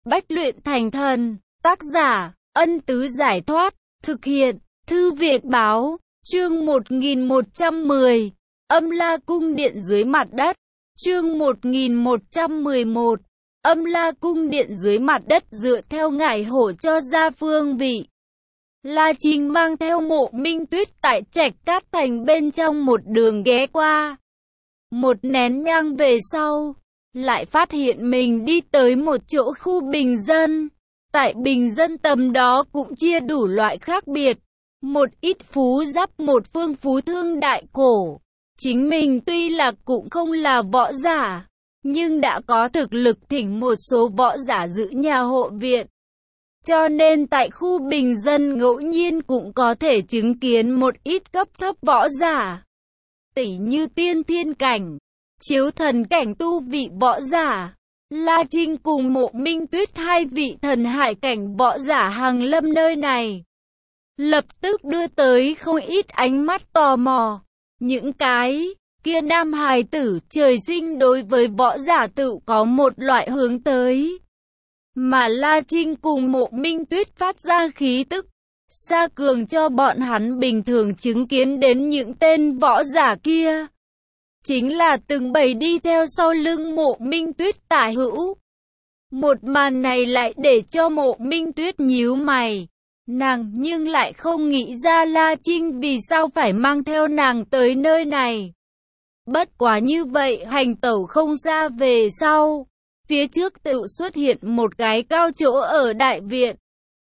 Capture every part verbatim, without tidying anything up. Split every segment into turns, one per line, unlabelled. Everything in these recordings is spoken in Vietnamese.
Bách luyện thành thần. Tác giả, Ân Tứ Giải Thoát. Thực hiện, Thư Việt Báo. Chương một nghìn một trăm mười. Âm La Cung Điện dưới mặt đất. Chương một nghìn một trăm mười một. Âm La Cung Điện dưới mặt đất dựa theo ngải hổ cho ra phương vị. La Trinh mang theo Mộ Minh Tuyết tại Trạch Cát Thành bên trong một đường ghé qua. Một nén nhang về sau, lại phát hiện mình đi tới một chỗ khu bình dân. Tại bình dân tầm đó cũng chia đủ loại khác biệt. Một ít phú giáp, một phương phú thương đại cổ. Chính mình tuy là cũng không là võ giả, nhưng đã có thực lực thỉnh một số võ giả giữ nhà hộ viện. Cho nên tại khu bình dân ngẫu nhiên cũng có thể chứng kiến một ít cấp thấp võ giả. Tỉ như tiên thiên cảnh, chiếu thần cảnh tu vị võ giả. La Trinh cùng Mộ Minh Tuyết hai vị thần hải cảnh võ giả hàng lâm nơi này. Lập tức đưa tới không ít ánh mắt tò mò. Những cái kia nam hài tử trời sinh đối với võ giả tự có một loại hướng tới. Mà La Trinh cùng Mộ Minh Tuyết phát ra khí tức xa cường cho bọn hắn bình thường chứng kiến đến những tên võ giả kia. Chính là từng bầy đi theo sau lưng Mộ Minh Tuyết tả hữu. Một màn này lại để cho Mộ Minh Tuyết nhíu mày. Nàng nhưng lại không nghĩ ra La Trinh vì sao phải mang theo nàng tới nơi này. Bất quá như vậy hành tẩu không xa về sau. Phía trước tự xuất hiện một cái cao chỗ ở đại viện.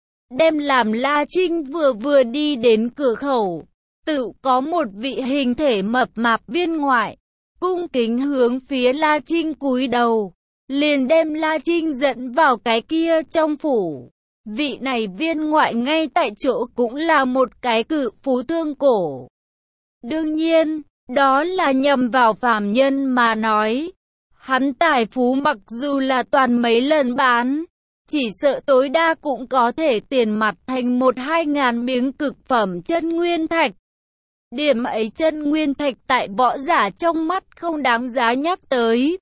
Đem làm La Trinh vừa vừa đi đến cửa khẩu. Tự có một vị hình thể mập mạp viên ngoại. Cung kính hướng phía La Trinh cúi đầu. Liền đem La Trinh dẫn vào cái kia trong phủ. Vị này viên ngoại ngay tại chỗ cũng là một cái cự phú thương cổ. Đương nhiên, đó là nhằm vào phàm nhân mà nói. Hắn tài phú mặc dù là toàn mấy lần bán, chỉ sợ tối đa cũng có thể tiền mặt thành một hai ngàn miếng cực phẩm chân nguyên thạch. Điểm ấy chân nguyên thạch tại võ giả trong mắt không đáng giá nhắc tới.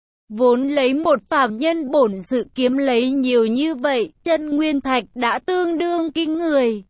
Vốn lấy một phàm nhân bổn sự kiếm lấy nhiều như vậy, chân nguyên thạch đã tương đương kinh người.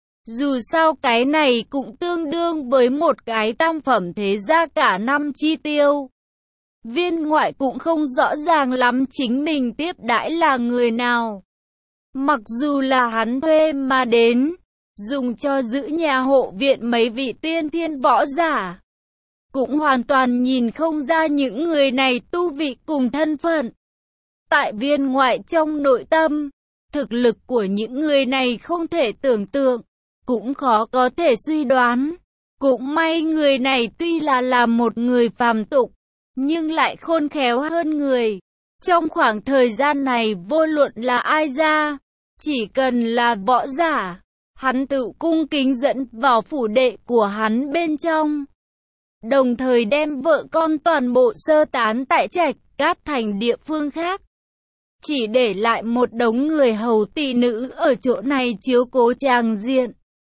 Dù sao cái này cũng tương đương với một cái tam phẩm thế gia cả năm chi tiêu. Viên ngoại cũng không rõ ràng lắm chính mình tiếp đãi là người nào. Mặc dù là hắn thuê mà đến, dùng cho giữ nhà hộ viện mấy vị tiên thiên võ giả. Cũng hoàn toàn nhìn không ra những người này tu vị cùng thân phận. Tại viên ngoại trong nội tâm, thực lực của những người này không thể tưởng tượng, cũng khó có thể suy đoán. Cũng may người này tuy là là một người phàm tục, nhưng lại khôn khéo hơn người. Trong khoảng thời gian này vô luận là ai ra, chỉ cần là võ giả, hắn tự cung kính dẫn vào phủ đệ của hắn bên trong. Đồng thời đem vợ con toàn bộ sơ tán tại Trạch Cát Thành địa phương khác. Chỉ để lại một đống người hầu tỷ nữ ở chỗ này chiếu cố tràng diện.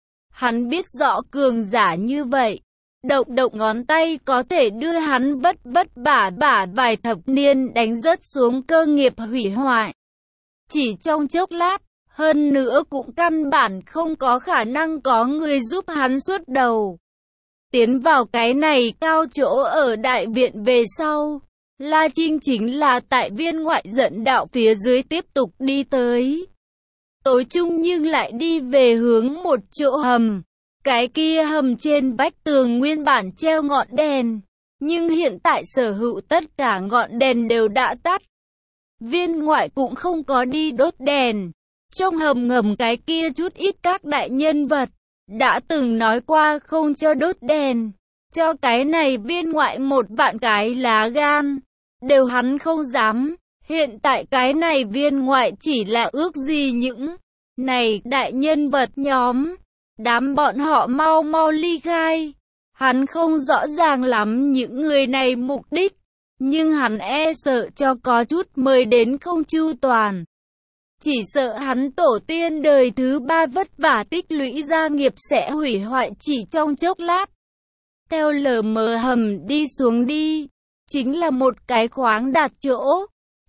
Hắn biết rõ cường giả như vậy, động động ngón tay có thể đưa hắn vất vất vả vả vài thập niên đánh rớt xuống cơ nghiệp hủy hoại. Chỉ trong chốc lát, hơn nữa cũng căn bản không có khả năng có người giúp hắn xuất đầu. Tiến vào cái này cao chỗ ở đại viện về sau, La Trinh chính là tại viên ngoại dẫn đạo phía dưới tiếp tục đi tới. Tối chung nhưng lại đi về hướng một chỗ hầm. Cái kia hầm trên vách tường nguyên bản treo ngọn đèn, nhưng hiện tại sở hữu tất cả ngọn đèn đều đã tắt. Viên ngoại cũng không có đi đốt đèn. Trong hầm ngầm cái kia chút ít các đại nhân vật đã từng nói qua không cho đốt đèn. Cho cái này viên ngoại một vạn cái lá gan, đều hắn không dám. Hiện tại cái này viên ngoại chỉ là ước gì những này đại nhân vật nhóm. Đám bọn họ mau mau ly khai. Hắn không rõ ràng lắm những người này mục đích, nhưng hắn e sợ cho có chút mời đến không chu toàn. Chỉ sợ hắn tổ tiên đời thứ ba vất vả tích lũy gia nghiệp sẽ hủy hoại chỉ trong chốc lát. Theo lờ mờ hầm đi xuống đi, chính là một cái khoáng đạt chỗ.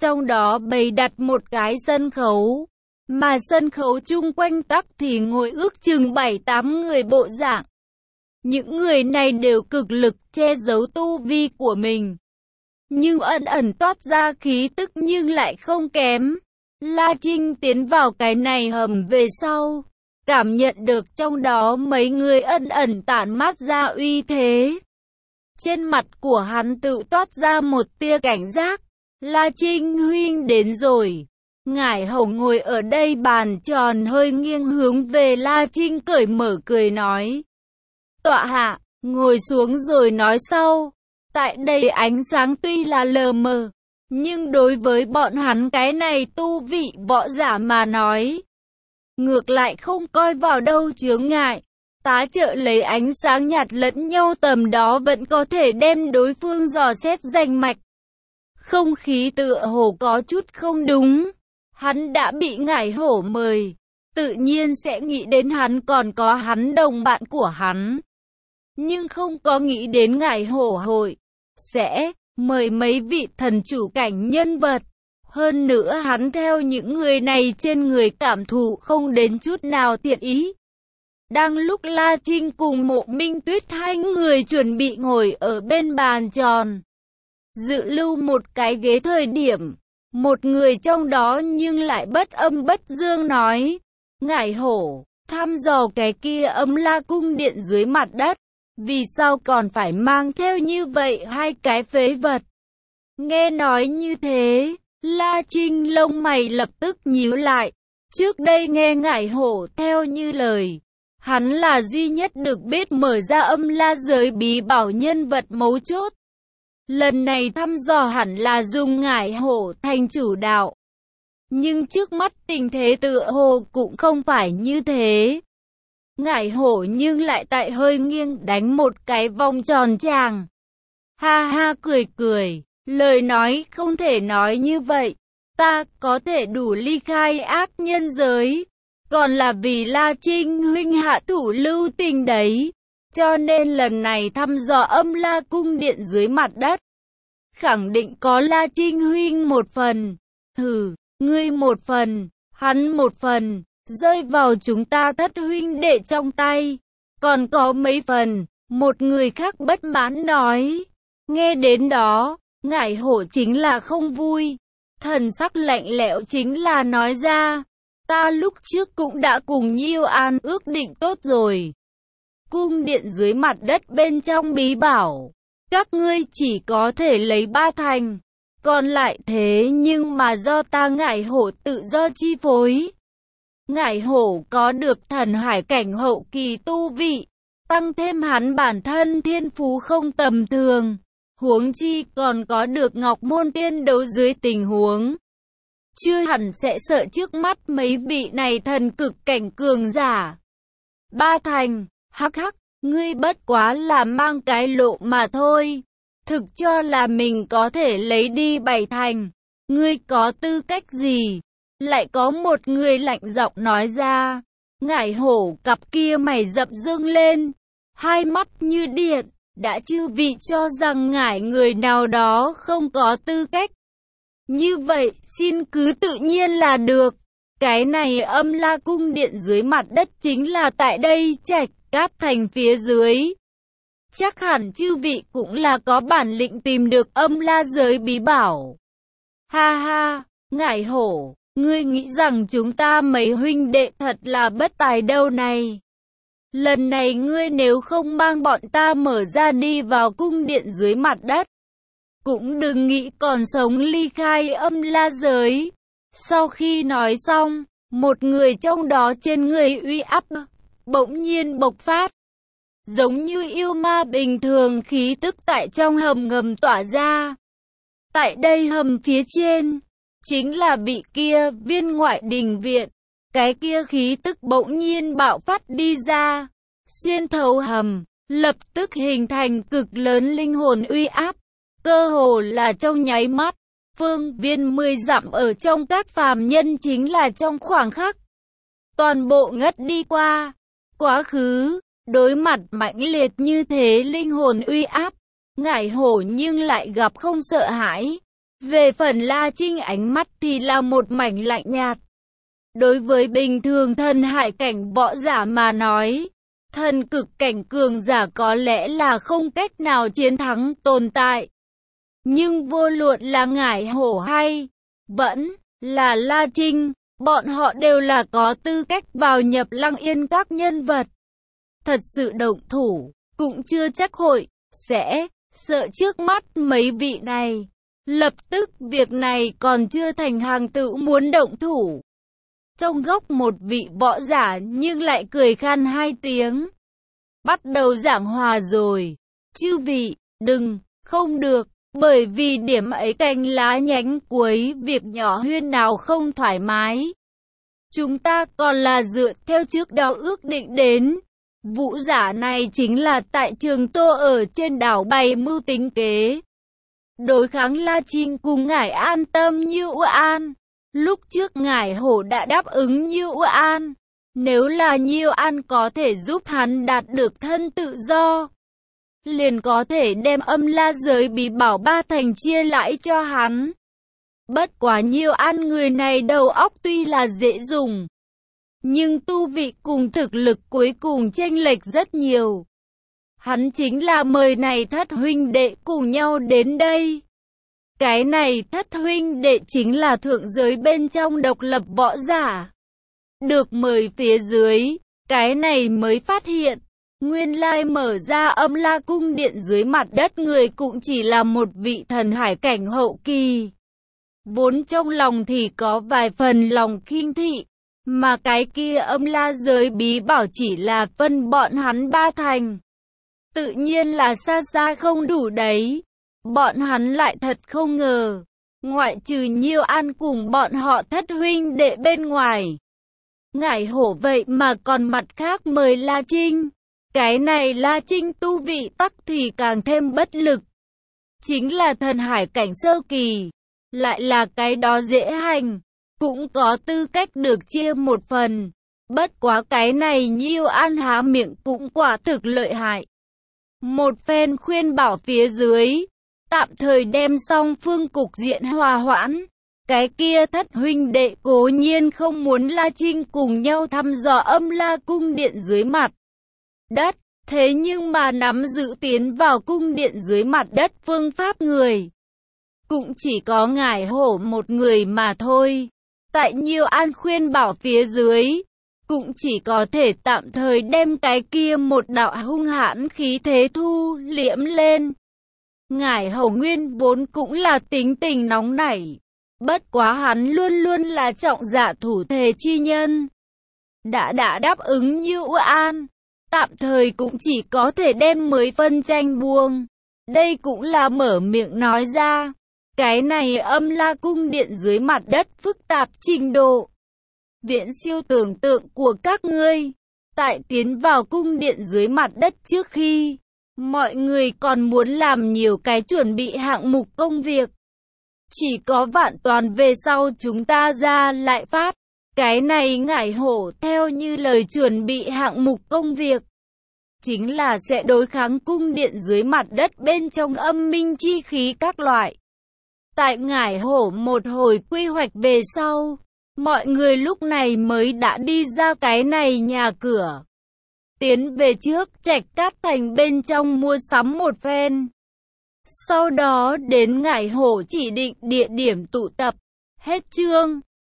Trong đó bày đặt một cái sân khấu, mà sân khấu chung quanh tắc thì ngồi ước chừng bảy tám người bộ dạng. Những người này đều cực lực che giấu tu vi của mình, nhưng ẩn ẩn toát ra khí tức nhưng lại không kém. La Trinh tiến vào cái này hầm về sau, cảm nhận được trong đó mấy người ẩn ẩn tản mát ra uy thế. Trên mặt của hắn tự toát ra một tia cảnh giác. La Trinh huynh đến rồi. Ngải Hầu ngồi ở đây bàn tròn hơi nghiêng hướng về La Trinh cởi mở cười nói. Tọa hạ, ngồi xuống rồi nói sau. Tại đây ánh sáng tuy là lờ mờ, nhưng đối với bọn hắn cái này tu vị võ giả mà nói, ngược lại không coi vào đâu chướng ngại. Tá trợ lấy ánh sáng nhạt lẫn nhau tầm đó vẫn có thể đem đối phương dò xét rành mạch. Không khí tựa hồ có chút không đúng. Hắn đã bị Ngải Hổ mời, tự nhiên sẽ nghĩ đến hắn còn có hắn đồng bạn của hắn. Nhưng không có nghĩ đến Ngải Hổ hội sẽ mời mấy vị thần chủ cảnh nhân vật. Hơn nữa hắn theo những người này trên người cảm thụ không đến chút nào thiện ý. Đang lúc La Trinh cùng Mộ Minh Tuyết hai người chuẩn bị ngồi ở bên bàn tròn, dự lưu một cái ghế thời điểm, một người trong đó nhưng lại bất âm bất dương nói, Ngải Hổ, thăm dò cái kia Âm La cung điện dưới mặt đất, vì sao còn phải mang theo như vậy hai cái phế vật? Nghe nói như thế, La Trinh lông mày lập tức nhíu lại. Trước đây nghe Ngải Hổ theo như lời, hắn là duy nhất được biết mở ra Âm La giới bí bảo nhân vật mấu chốt. Lần này thăm dò hẳn là dùng Ngải Hổ thành chủ đạo. Nhưng trước mắt tình thế tựa hồ cũng không phải như thế. Ngải Hổ nhưng lại tại hơi nghiêng đánh một cái vòng tròn tràng. Ha ha cười cười, lời nói không thể nói như vậy. Ta có thể đủ ly khai ác nhân giới, còn là vì La Trinh huynh hạ thủ lưu tình đấy. Cho nên lần này thăm dò Âm La cung điện dưới mặt đất, khẳng định có La Trinh huynh một phần. Hừ, ngươi một phần, hắn một phần, rơi vào chúng ta thất huynh đệ trong tay. Còn có mấy phần, một người khác bất mãn nói. Nghe đến đó, Ngải Hổ chính là không vui. Thần sắc lạnh lẽo chính là nói ra. Ta lúc trước cũng đã cùng Nhiêu An ước định tốt rồi. Cung điện dưới mặt đất bên trong bí bảo, các ngươi chỉ có thể lấy ba thành. Còn lại thế nhưng mà do ta Ngải Hổ tự do chi phối. Ngải Hổ có được thần hải cảnh hậu kỳ tu vị, tăng thêm hắn bản thân thiên phú không tầm thường. Huống chi còn có được Ngọc Môn tiên đấu dưới tình huống, chưa hẳn sẽ sợ trước mắt mấy vị này thần cực cảnh cường giả. Ba thành, hắc hắc, ngươi bất quá là mang cái lộ mà thôi. Thực cho là mình có thể lấy đi bảy thành, ngươi có tư cách gì? Lại có một người lạnh giọng nói ra. Ngải Hổ cặp kia mày rậm dương lên, hai mắt như điện. Đã chư vị cho rằng ngải người nào đó không có tư cách, như vậy xin cứ tự nhiên là được. Cái này Âm La cung điện dưới mặt đất chính là tại đây Trạch Cát thành phía dưới. Chắc hẳn chư vị cũng là có bản lĩnh tìm được Âm La giới bí bảo. Ha ha, Ngải Hổ, ngươi nghĩ rằng chúng ta mấy huynh đệ thật là bất tài đâu này. Lần này ngươi nếu không mang bọn ta mở ra đi vào cung điện dưới mặt đất, cũng đừng nghĩ còn sống ly khai Âm La giới. Sau khi nói xong, một người trong đó trên người uy áp bỗng nhiên bộc phát, giống như yêu ma bình thường, khí tức tại trong hầm ngầm tỏa ra. Tại đây hầm phía trên, chính là vị kia viên ngoại đình viện. Cái kia khí tức bỗng nhiên bạo phát đi ra, xuyên thấu hầm, lập tức hình thành cực lớn linh hồn uy áp, cơ hồ là trong nháy mắt. Phương viên mười dặm ở trong các phàm nhân chính là trong khoảng khắc toàn bộ ngất đi qua. Quá khứ, đối mặt mãnh liệt như thế linh hồn uy áp, Ngải Hổ nhưng lại gặp không sợ hãi. Về phần La Trinh ánh mắt thì là một mảnh lạnh nhạt. Đối với bình thường thần hải cảnh võ giả mà nói, thần cực cảnh cường giả có lẽ là không cách nào chiến thắng tồn tại. Nhưng vô luận là Ngải Hổ hay vẫn là La Trinh, bọn họ đều là có tư cách vào nhập Lăng Yên các nhân vật. Thật sự động thủ, cũng chưa chắc hội sẽ sợ trước mắt mấy vị này. Lập tức việc này còn chưa thành hàng tự muốn động thủ. Trong góc một vị võ giả nhưng lại cười khan hai tiếng. Bắt đầu giảng hòa rồi. Chư vị, đừng, không được, bởi vì điểm ấy cành lá nhánh cuối việc nhỏ huyên nào không thoải mái. Chúng ta còn là dựa theo trước đó ước định đến. Vũ giả này chính là tại Trường Tô ở trên đảo bày mưu tính kế. Đối kháng La Trinh cùng Ngải An Tâm Như An. Lúc trước Ngải Hổ đã đáp ứng Như An. Nếu là Như An có thể giúp hắn đạt được thân tự do, liền có thể đem âm la giới bí bảo ba thành chia lại cho hắn. Bất quá Như An người này đầu óc tuy là dễ dùng, nhưng tu vị cùng thực lực cuối cùng chênh lệch rất nhiều. Hắn chính là mời này thất huynh đệ cùng nhau đến đây. Cái này thất huynh đệ chính là thượng giới bên trong độc lập võ giả. Được mời phía dưới, cái này mới phát hiện, nguyên lai mở ra âm la cung điện dưới mặt đất người cũng chỉ là một vị thần hải cảnh hậu kỳ. Vốn trong lòng thì có vài phần lòng khinh thị, mà cái kia âm la giới bí bảo chỉ là phân bọn hắn ba thành. Tự nhiên là xa xa không đủ đấy. Bọn hắn lại thật không ngờ, ngoại trừ Nhiêu An cùng bọn họ thất huynh đệ bên ngoài, Ngải Hổ vậy mà còn mặt khác mời La Trinh. Cái này La Trinh tu vị tắc thì càng thêm bất lực. Chính là thần hải cảnh sơ kỳ, lại là cái đó dễ hành, cũng có tư cách được chia một phần. Bất quá cái này Nhiêu An há miệng cũng quả thực lợi hại. Một phen khuyên bảo phía dưới, tạm thời đem xong phương cục diện hòa hoãn. Cái kia thất huynh đệ cố nhiên không muốn La Trinh cùng nhau thăm dò âm la cung điện dưới mặt đất. Thế nhưng mà nắm giữ tiến vào cung điện dưới mặt đất phương pháp người, cũng chỉ có Ngải Hổ một người mà thôi. Tại Nhiêu An khuyên bảo phía dưới, cũng chỉ có thể tạm thời đem cái kia một đạo hung hãn khí thế thu liễm lên. Ngải Hổ nguyên vốn cũng là tính tình nóng nảy, bất quá hắn luôn luôn là trọng dạ thủ thề chi nhân. Đã đã đáp ứng Như An, tạm thời cũng chỉ có thể đem mới phân tranh buông. Đây cũng là mở miệng nói ra. Cái này âm la cung điện dưới mặt đất phức tạp trình độ viễn siêu tưởng tượng của các ngươi. Tại tiến vào cung điện dưới mặt đất trước khi, mọi người còn muốn làm nhiều cái chuẩn bị hạng mục công việc. Chỉ có vạn toàn về sau chúng ta ra lại phát. Cái này Ngải Hổ theo như lời chuẩn bị hạng mục công việc, chính là sẽ đối kháng cung điện dưới mặt đất bên trong âm minh chi khí các loại. Tại Ngải Hổ một hồi quy hoạch về sau, mọi người lúc này mới đã đi ra cái này nhà cửa, tiến về trước Trạch Cát Thành bên trong mua sắm một phen. Sau đó đến Ngải Hổ chỉ định địa điểm tụ tập. Hết chương.